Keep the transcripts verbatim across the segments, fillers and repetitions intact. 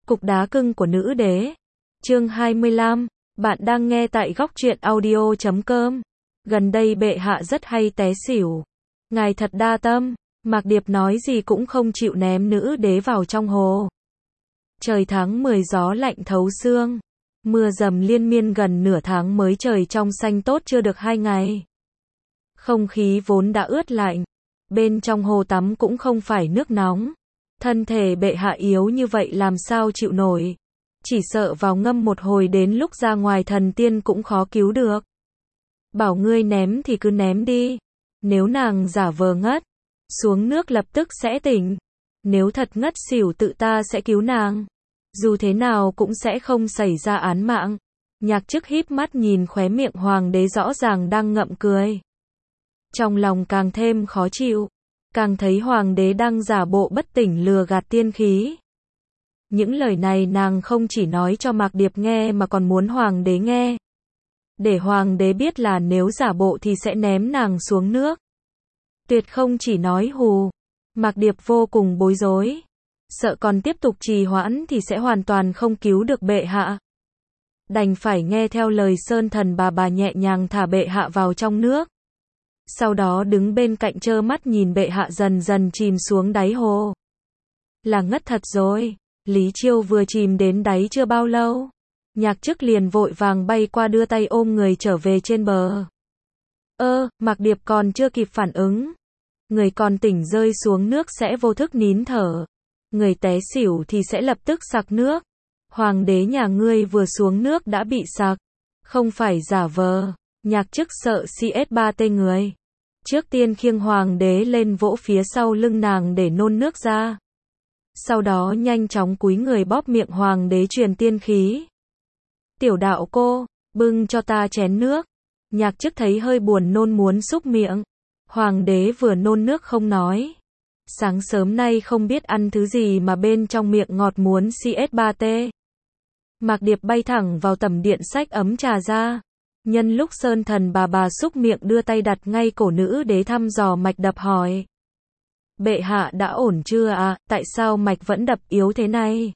Cục đá cưng của nữ đế. Chương hai mươi lăm. Bạn đang nghe tại góc truyện audio chấm com. Gần đây bệ hạ rất hay té xỉu. Ngài thật đa tâm. Mạc Điệp nói gì cũng không chịu ném nữ đế vào trong hồ. Trời tháng mười gió lạnh thấu xương. Mưa dầm liên miên gần nửa tháng mới trời trong xanh tốt chưa được hai ngày. Không khí vốn đã ướt lạnh. Bên trong hồ tắm cũng không phải nước nóng. Thân thể bệ hạ yếu như vậy làm sao chịu nổi. Chỉ sợ vào ngâm một hồi đến lúc ra ngoài thần tiên cũng khó cứu được. Bảo ngươi ném thì cứ ném đi. Nếu nàng giả vờ ngất, xuống nước lập tức sẽ tỉnh. Nếu thật ngất xỉu tự ta sẽ cứu nàng. Dù thế nào cũng sẽ không xảy ra án mạng. Nhạc Chức híp mắt nhìn khóe miệng hoàng đế rõ ràng đang ngậm cười. Trong lòng càng thêm khó chịu. Càng thấy hoàng đế đang giả bộ bất tỉnh lừa gạt tiên khí. Những lời này nàng không chỉ nói cho Mạc Điệp nghe mà còn muốn hoàng đế nghe. Để hoàng đế biết là nếu giả bộ thì sẽ ném nàng xuống nước. Tuyệt không chỉ nói hù. Mạc Điệp vô cùng bối rối. Sợ còn tiếp tục trì hoãn thì sẽ hoàn toàn không cứu được bệ hạ. Đành phải nghe theo lời Sơn Thần bà bà nhẹ nhàng thả bệ hạ vào trong nước. Sau đó đứng bên cạnh trơ mắt nhìn bệ hạ dần dần chìm xuống đáy hồ. Là ngất thật rồi. Lý Chiêu vừa chìm đến đáy chưa bao lâu. Nhạc Chức liền vội vàng bay qua đưa tay ôm người trở về trên bờ. Ơ, Mạc Điệp còn chưa kịp phản ứng. Người còn tỉnh rơi xuống nước sẽ vô thức nín thở. Người té xỉu thì sẽ lập tức sặc nước. Hoàng đế nhà ngươi vừa xuống nước đã bị sặc. Không phải giả vờ. Nhạc Chức sợ xê ét ba tê người. Trước tiên khiêng hoàng đế lên vỗ phía sau lưng nàng để nôn nước ra. Sau đó nhanh chóng cúi người bóp miệng hoàng đế truyền tiên khí. Tiểu đạo cô, bưng cho ta chén nước. Nhạc Chức thấy hơi buồn nôn muốn xúc miệng. Hoàng đế vừa nôn nước không nói. Sáng sớm nay không biết ăn thứ gì mà bên trong miệng ngọt muốn xê ét ba tê. Mạc Điệp bay thẳng vào tầm điện xách ấm trà ra. Nhân lúc Sơn Thần bà bà xúc miệng đưa tay đặt ngay cổ nữ đế thăm dò mạch đập hỏi. Bệ hạ đã ổn chưa à, tại sao mạch vẫn đập yếu thế này?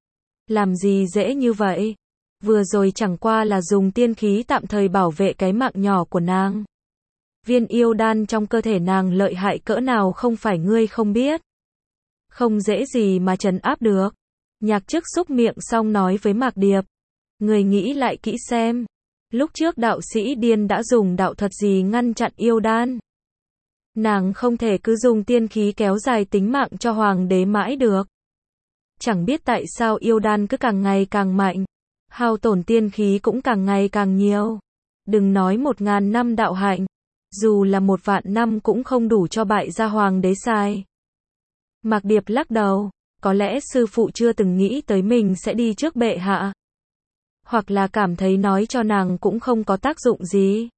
Làm gì dễ như vậy? Vừa rồi chẳng qua là dùng tiên khí tạm thời bảo vệ cái mạng nhỏ của nàng. Viên yêu đan trong cơ thể nàng lợi hại cỡ nào không phải ngươi không biết. Không dễ gì mà trấn áp được. Nhạc Chức xúc miệng xong nói với Mạc Điệp. Người nghĩ lại kỹ xem. Lúc trước đạo sĩ điên đã dùng đạo thuật gì ngăn chặn yêu đan. Nàng không thể cứ dùng tiên khí kéo dài tính mạng cho hoàng đế mãi được. Chẳng biết tại sao yêu đan cứ càng ngày càng mạnh. Hao tổn tiên khí cũng càng ngày càng nhiều. Đừng nói một ngàn năm đạo hạnh. Dù là một vạn năm cũng không đủ cho bại gia hoàng đế xài. Mạc Điệp lắc đầu. Có lẽ sư phụ chưa từng nghĩ tới mình sẽ đi trước bệ hạ. Hoặc là cảm thấy nói cho nàng cũng không có tác dụng gì.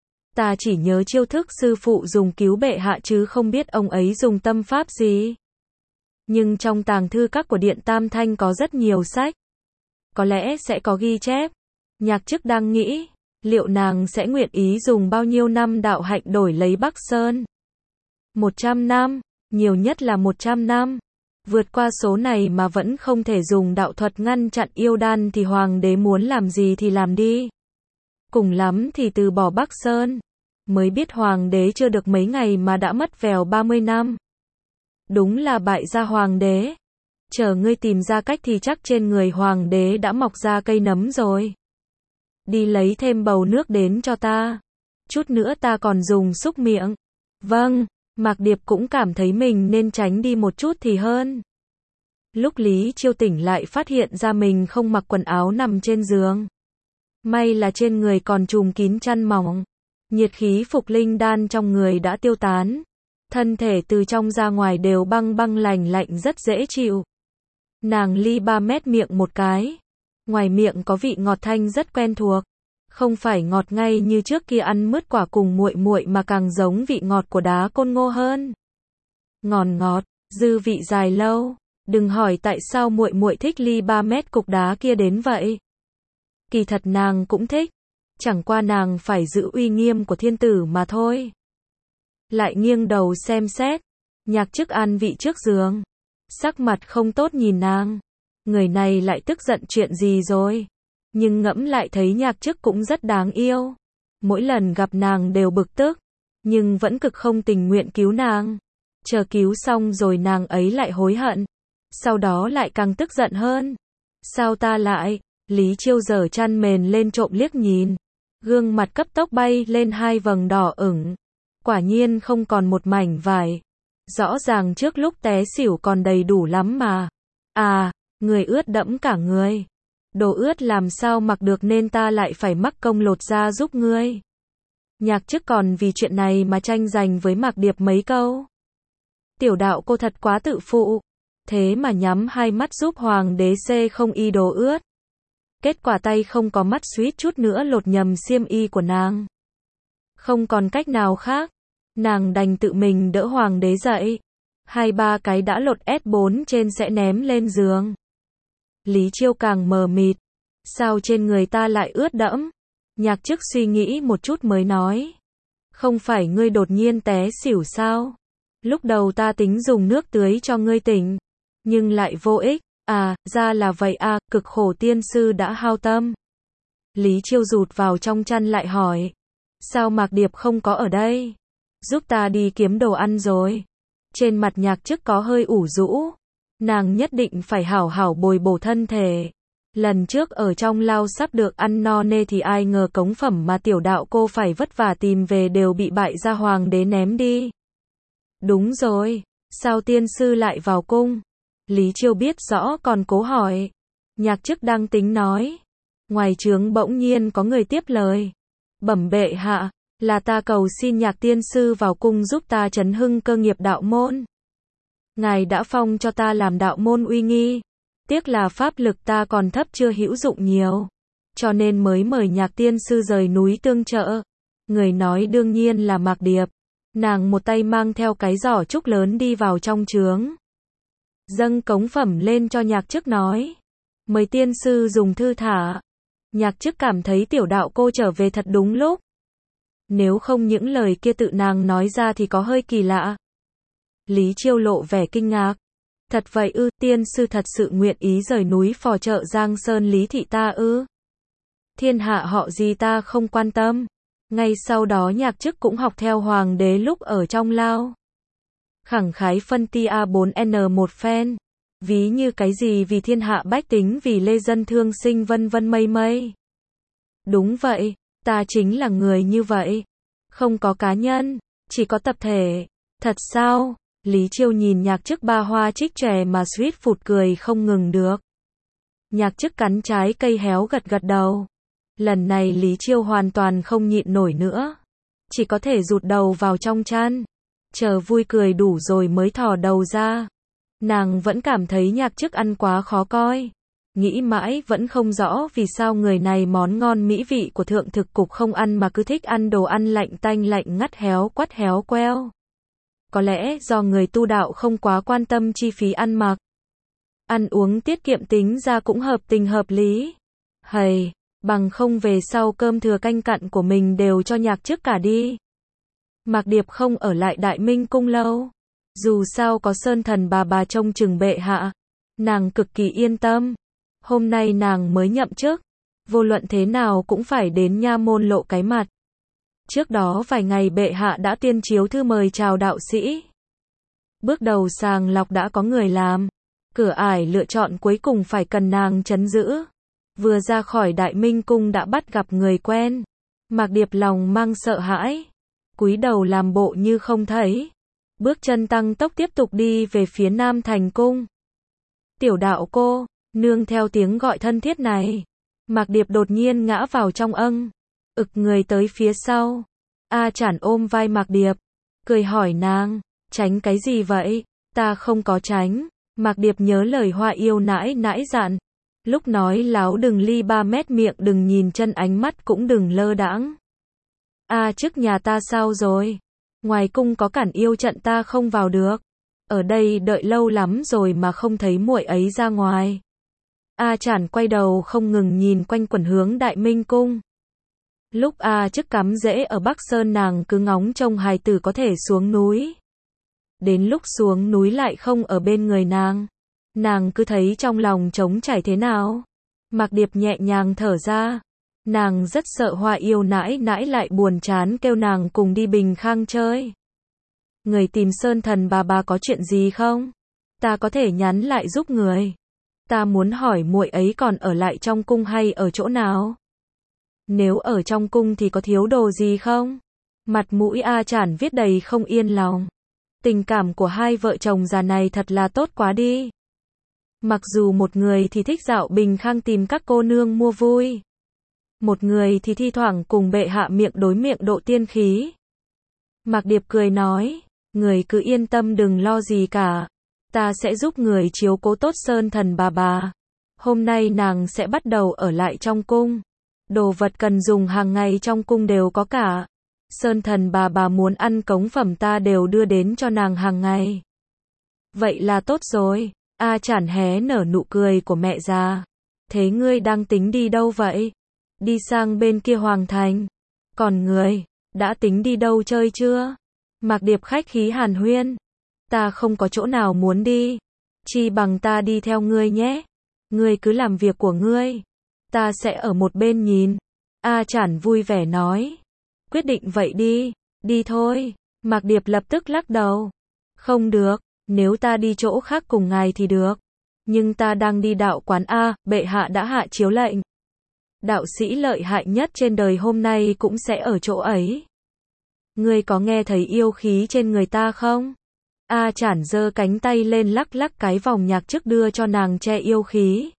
Ta chỉ nhớ chiêu thức sư phụ dùng cứu bệ hạ chứ không biết ông ấy dùng tâm pháp gì. Nhưng trong tàng thư các của Điện Tam Thanh có rất nhiều sách. Có lẽ sẽ có ghi chép. Nhạc Chức đang nghĩ, liệu nàng sẽ nguyện ý dùng bao nhiêu năm đạo hạnh đổi lấy Bắc Sơn? một trăm năm, nhiều nhất là một trăm năm. Vượt qua số này mà vẫn không thể dùng đạo thuật ngăn chặn yêu đan thì hoàng đế muốn làm gì thì làm đi. Cùng lắm thì từ bỏ Bắc Sơn. Mới biết hoàng đế chưa được mấy ngày mà đã mất vèo ba mươi năm. Đúng là bại gia hoàng đế. Chờ ngươi tìm ra cách thì chắc trên người hoàng đế đã mọc ra cây nấm rồi. Đi lấy thêm bầu nước đến cho ta. Chút nữa ta còn dùng xúc miệng. Vâng, Mạc Điệp cũng cảm thấy mình nên tránh đi một chút thì hơn. Lúc Lý Chiêu tỉnh lại phát hiện ra mình không mặc quần áo nằm trên giường. May là trên người còn trùm kín chăn mỏng. Nhiệt khí phục linh đan trong người đã tiêu tán. Thân thể từ trong ra ngoài đều băng băng lành lạnh rất dễ chịu. Nàng li ba mét miệng một cái. Ngoài miệng có vị ngọt thanh rất quen thuộc. Không phải ngọt ngay như trước kia ăn mứt quả cùng muội muội mà càng giống vị ngọt của đá côn ngô hơn. Ngọt ngọt, dư vị dài lâu. Đừng hỏi tại sao muội muội thích ly ba mét cục đá kia đến vậy. Kỳ thật nàng cũng thích. Chẳng qua nàng phải giữ uy nghiêm của thiên tử mà thôi. Lại nghiêng đầu xem xét. Nhạc Chức an vị trước giường. Sắc mặt không tốt nhìn nàng. người này lại tức giận chuyện gì rồi? Nhưng ngẫm lại thấy Nhạc Chức cũng rất đáng yêu. Mỗi lần gặp nàng đều bực tức, nhưng vẫn cực không tình nguyện cứu nàng. Chờ cứu xong rồi nàng ấy lại hối hận. Sau đó lại càng tức giận hơn. Sao ta lại? Lý Chiêu giở chăn mền lên trộm liếc nhìn. Gương mặt cấp tốc bay lên hai vầng đỏ ửng. Quả nhiên không còn một mảnh vải. Rõ ràng trước lúc té xỉu còn đầy đủ lắm mà. À, người ướt đẫm cả người. Đồ ướt làm sao mặc được nên ta lại phải mắc công lột ra giúp ngươi. Nhạc Chức còn vì chuyện này mà tranh giành với Mạc Điệp mấy câu. Tiểu đạo cô thật quá tự phụ. Thế mà nhắm hai mắt giúp hoàng đế xê không y đồ ướt. Kết quả tay không có mắt suýt chút nữa lột nhầm xiêm y của nàng. Không còn cách nào khác. Nàng đành tự mình đỡ hoàng đế dậy. Hai ba cái đã lột ét bốn trên sẽ ném lên giường. Lý Chiêu càng mờ mịt. Sao trên người ta lại ướt đẫm? Nhạc Chức suy nghĩ một chút mới nói. Không phải ngươi đột nhiên té xỉu sao? Lúc đầu ta tính dùng nước tưới cho ngươi tỉnh. Nhưng lại vô ích. À, ra là vậy à, cực khổ tiên sư đã hao tâm. Lý Chiêu rụt vào trong chăn lại hỏi. Sao Mạc Điệp không có ở đây? Giúp ta đi kiếm đồ ăn rồi. Trên mặt Nhạc Chức có hơi ủ rũ. Nàng nhất định phải hảo hảo bồi bổ thân thể. Lần trước ở trong lao sắp được ăn no nê thì ai ngờ cống phẩm mà tiểu đạo cô phải vất vả tìm về đều bị bại gia hoàng đế ném đi. Đúng rồi, sao tiên sư lại vào cung? Lý Chiêu biết rõ còn cố hỏi. Nhạc Chức đang tính nói. Ngoài trướng bỗng nhiên có người tiếp lời. Bẩm bệ hạ, là ta cầu xin Nhạc tiên sư vào cung giúp ta trấn hưng cơ nghiệp đạo môn. Ngài đã phong cho ta làm đạo môn uy nghi. Tiếc là pháp lực ta còn thấp chưa hữu dụng nhiều. Cho nên mới mời Nhạc tiên sư rời núi tương trợ. Người nói đương nhiên là Mạc Điệp. Nàng một tay mang theo cái giỏ trúc lớn đi vào trong trướng. Dâng cống phẩm lên cho Nhạc Chức nói. Mời tiên sư dùng thư thả. Nhạc Chức cảm thấy tiểu đạo cô trở về thật đúng lúc. Nếu không những lời kia tự nàng nói ra thì có hơi kỳ lạ. Lý Chiêu lộ vẻ kinh ngạc. Thật vậy ư, tiên sư thật sự nguyện ý rời núi phò trợ Giang Sơn Lý thị ta ư? Thiên hạ họ gì ta không quan tâm. Ngay sau đó Nhạc Chức cũng học theo hoàng đế lúc ở trong lao. Khẳng khái phân ti a bốn en một phen. Ví như cái gì vì thiên hạ bách tính vì lê dân thương sinh vân vân mây mây. Đúng vậy, ta chính là người như vậy. Không có cá nhân, chỉ có tập thể. Thật sao? Lý Chiêu nhìn Nhạc Chức ba hoa trích chòe mà suýt phụt cười không ngừng được. Nhạc Chức cắn trái cây héo gật gật đầu. Lần này Lý Chiêu hoàn toàn không nhịn nổi nữa. Chỉ có thể rụt đầu vào trong chăn. Chờ vui cười đủ rồi mới thò đầu ra. Nàng vẫn cảm thấy Nhạc Chức ăn quá khó coi. Nghĩ mãi vẫn không rõ vì sao người này món ngon mỹ vị của thượng thực cục không ăn mà cứ thích ăn đồ ăn lạnh tanh lạnh ngắt héo quắt héo queo. Có lẽ do người tu đạo không quá quan tâm chi phí ăn mặc. Ăn uống tiết kiệm tính ra cũng hợp tình hợp lý. Hầy, bằng không về sau cơm thừa canh cặn của mình đều cho Nhạc Chức cả đi. Mạc Điệp không ở lại Đại Minh cung lâu. Dù sao có Sơn Thần bà bà trông chừng bệ hạ. Nàng cực kỳ yên tâm. Hôm nay nàng mới nhậm chức. Vô luận thế nào cũng phải đến nha môn lộ cái mặt. Trước đó vài ngày bệ hạ đã tuyên chiếu thư mời chào đạo sĩ. Bước đầu sàng lọc đã có người làm. Cửa ải lựa chọn cuối cùng phải cần nàng trấn giữ. Vừa ra khỏi Đại Minh cung đã bắt gặp người quen. Mạc Điệp lòng mang sợ hãi. Cúi đầu làm bộ như không thấy. Bước chân tăng tốc tiếp tục đi về phía Nam Thành cung. Tiểu đạo cô, nương theo tiếng gọi thân thiết này. Mạc Điệp đột nhiên ngã vào trong âng. Ực người tới phía sau. A Chản ôm vai Mạc Điệp. Cười hỏi nàng, tránh cái gì vậy? Ta không có tránh. Mạc Điệp nhớ lời Hoa yêu nãi nãi dặn. Lúc nói láo đừng ly ba mét miệng đừng nhìn chân ánh mắt cũng đừng lơ đãng. A trước nhà ta sao rồi? Ngoài cung có cản yêu trận ta không vào được. Ở đây đợi lâu lắm rồi mà không thấy muội ấy ra ngoài. A Chản quay đầu không ngừng nhìn quanh quẩn hướng Đại Minh cung. Lúc A chức cắm rễ ở Bắc Sơn nàng cứ ngóng trông hài tử có thể xuống núi. Đến lúc xuống núi lại không ở bên người nàng. Nàng cứ thấy trong lòng trống trải thế nào. Mạc Điệp nhẹ nhàng thở ra. Nàng rất sợ Hoa Yêu nãi nãi lại buồn chán kêu nàng cùng đi Bình Khang chơi. Người tìm Sơn Thần bà bà có chuyện gì không? Ta có thể nhắn lại giúp người. Ta muốn hỏi muội ấy còn ở lại trong cung hay ở chỗ nào? Nếu ở trong cung thì có thiếu đồ gì không? Mặt mũi A Chản viết đầy không yên lòng. Tình cảm của hai vợ chồng già này thật là tốt quá đi. Mặc dù một người thì thích dạo Bình Khang tìm các cô nương mua vui. Một người thì thi thoảng cùng bệ hạ miệng đối miệng độ tiên khí. Mạc Điệp cười nói, người cứ yên tâm đừng lo gì cả. Ta sẽ giúp người chiếu cố tốt Sơn Thần bà bà. Hôm nay nàng sẽ bắt đầu ở lại trong cung. Đồ vật cần dùng hàng ngày trong cung đều có cả. Sơn Thần bà bà muốn ăn cống phẩm ta đều đưa đến cho nàng hàng ngày. Vậy là tốt rồi. A Chản hé nở nụ cười của mẹ già. Thế ngươi đang tính đi đâu vậy? Đi sang bên kia hoàng thành. Còn người, đã tính đi đâu chơi chưa? Mạc Điệp khách khí hàn huyên. Ta không có chỗ nào muốn đi. Chi bằng ta đi theo ngươi nhé. Ngươi cứ làm việc của ngươi. Ta sẽ ở một bên nhìn. A Chản vui vẻ nói. Quyết định vậy đi. Đi thôi. Mạc Điệp lập tức lắc đầu. Không được. Nếu ta đi chỗ khác cùng ngài thì được. Nhưng ta đang đi đạo quán A, bệ hạ đã hạ chiếu lệnh. Đạo sĩ lợi hại nhất trên đời hôm nay cũng sẽ ở chỗ ấy. Ngươi có nghe thấy yêu khí trên người ta không? A Chản giơ cánh tay lên lắc lắc cái vòng nhạc trước đưa cho nàng che yêu khí.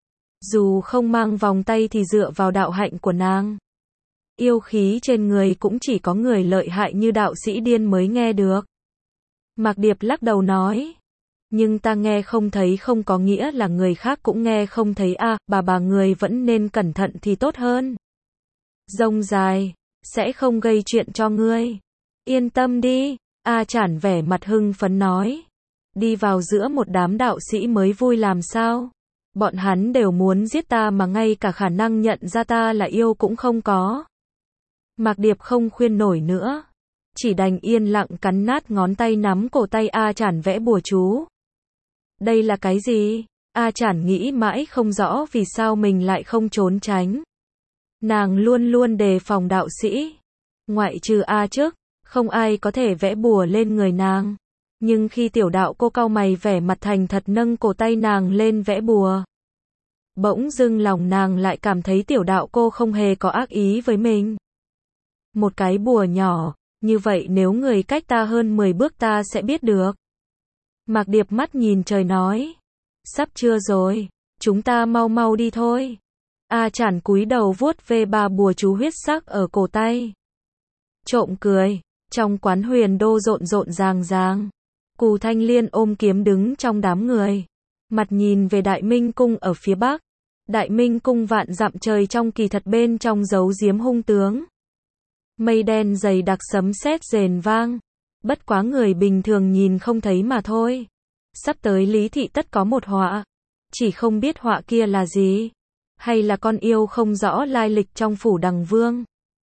Dù không mang vòng tay thì dựa vào đạo hạnh của nàng. Yêu khí trên người cũng chỉ có người lợi hại như đạo sĩ điên mới nghe được. Mạc Điệp lắc đầu nói. Nhưng ta nghe không thấy không có nghĩa là người khác cũng nghe không thấy a, à, bà bà người vẫn nên cẩn thận thì tốt hơn. Rông dài, sẽ không gây chuyện cho ngươi. Yên tâm đi, A Chản vẻ mặt hưng phấn nói. Đi vào giữa một đám đạo sĩ mới vui làm sao? Bọn hắn đều muốn giết ta mà ngay cả khả năng nhận ra ta là yêu cũng không có. Mạc Điệp không khuyên nổi nữa. Chỉ đành yên lặng cắn nát ngón tay nắm cổ tay A Chản vẽ bùa chú. Đây là cái gì? A Chản nghĩ mãi không rõ vì sao mình lại không trốn tránh. Nàng luôn luôn đề phòng đạo sĩ. Ngoại trừ A trước, không ai có thể vẽ bùa lên người nàng. Nhưng khi tiểu đạo cô cau mày vẻ mặt thành thật nâng cổ tay nàng lên vẽ bùa. Bỗng dưng lòng nàng lại cảm thấy tiểu đạo cô không hề có ác ý với mình. Một cái bùa nhỏ, như vậy nếu người cách ta hơn mười bước ta sẽ biết được. Mạc Điệp mắt nhìn trời nói. Sắp trưa rồi, chúng ta mau mau đi thôi. A Chản cúi đầu vuốt ve ba bùa chú huyết sắc ở cổ tay. Trộm cười, trong quán Huyền Đô rộn rộn ràng ràng. Cù Thanh Liên ôm kiếm đứng trong đám người. Mặt nhìn về Đại Minh Cung ở phía bắc. Đại Minh Cung vạn dặm trời trong kỳ thật bên trong giấu giếm hung tướng. Mây đen dày đặc sấm sét rền vang. Bất quá người bình thường nhìn không thấy mà thôi. Sắp tới Lý Thị tất có một họa. Chỉ không biết họa kia là gì. Hay là con yêu không rõ lai lịch trong phủ Đằng Vương.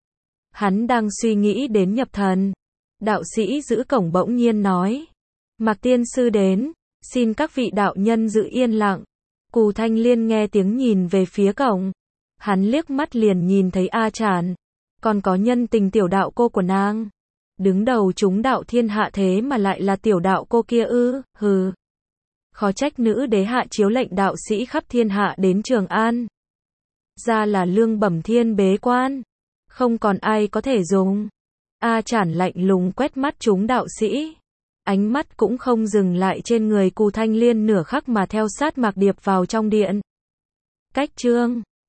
Hắn đang suy nghĩ đến nhập thần. Đạo sĩ giữ cổng bỗng nhiên nói. Mạc tiên sư đến. Xin các vị đạo nhân giữ yên lặng. Cù Thanh Liên nghe tiếng nhìn về phía cổng. Hắn liếc mắt liền nhìn thấy A Chản. Còn có nhân tình tiểu đạo cô của nàng. Đứng đầu chúng đạo thiên hạ thế mà lại là tiểu đạo cô kia ư, hừ. Khó trách nữ đế hạ chiếu lệnh đạo sĩ khắp thiên hạ đến Trường An. Ra là lương bẩm thiên bế quan. Không còn ai có thể dùng. A Chản lạnh lùng quét mắt chúng đạo sĩ. Ánh mắt cũng không dừng lại trên người Cù Thanh Liên nửa khắc mà theo sát Mạc Điệp vào trong điện. Cách chương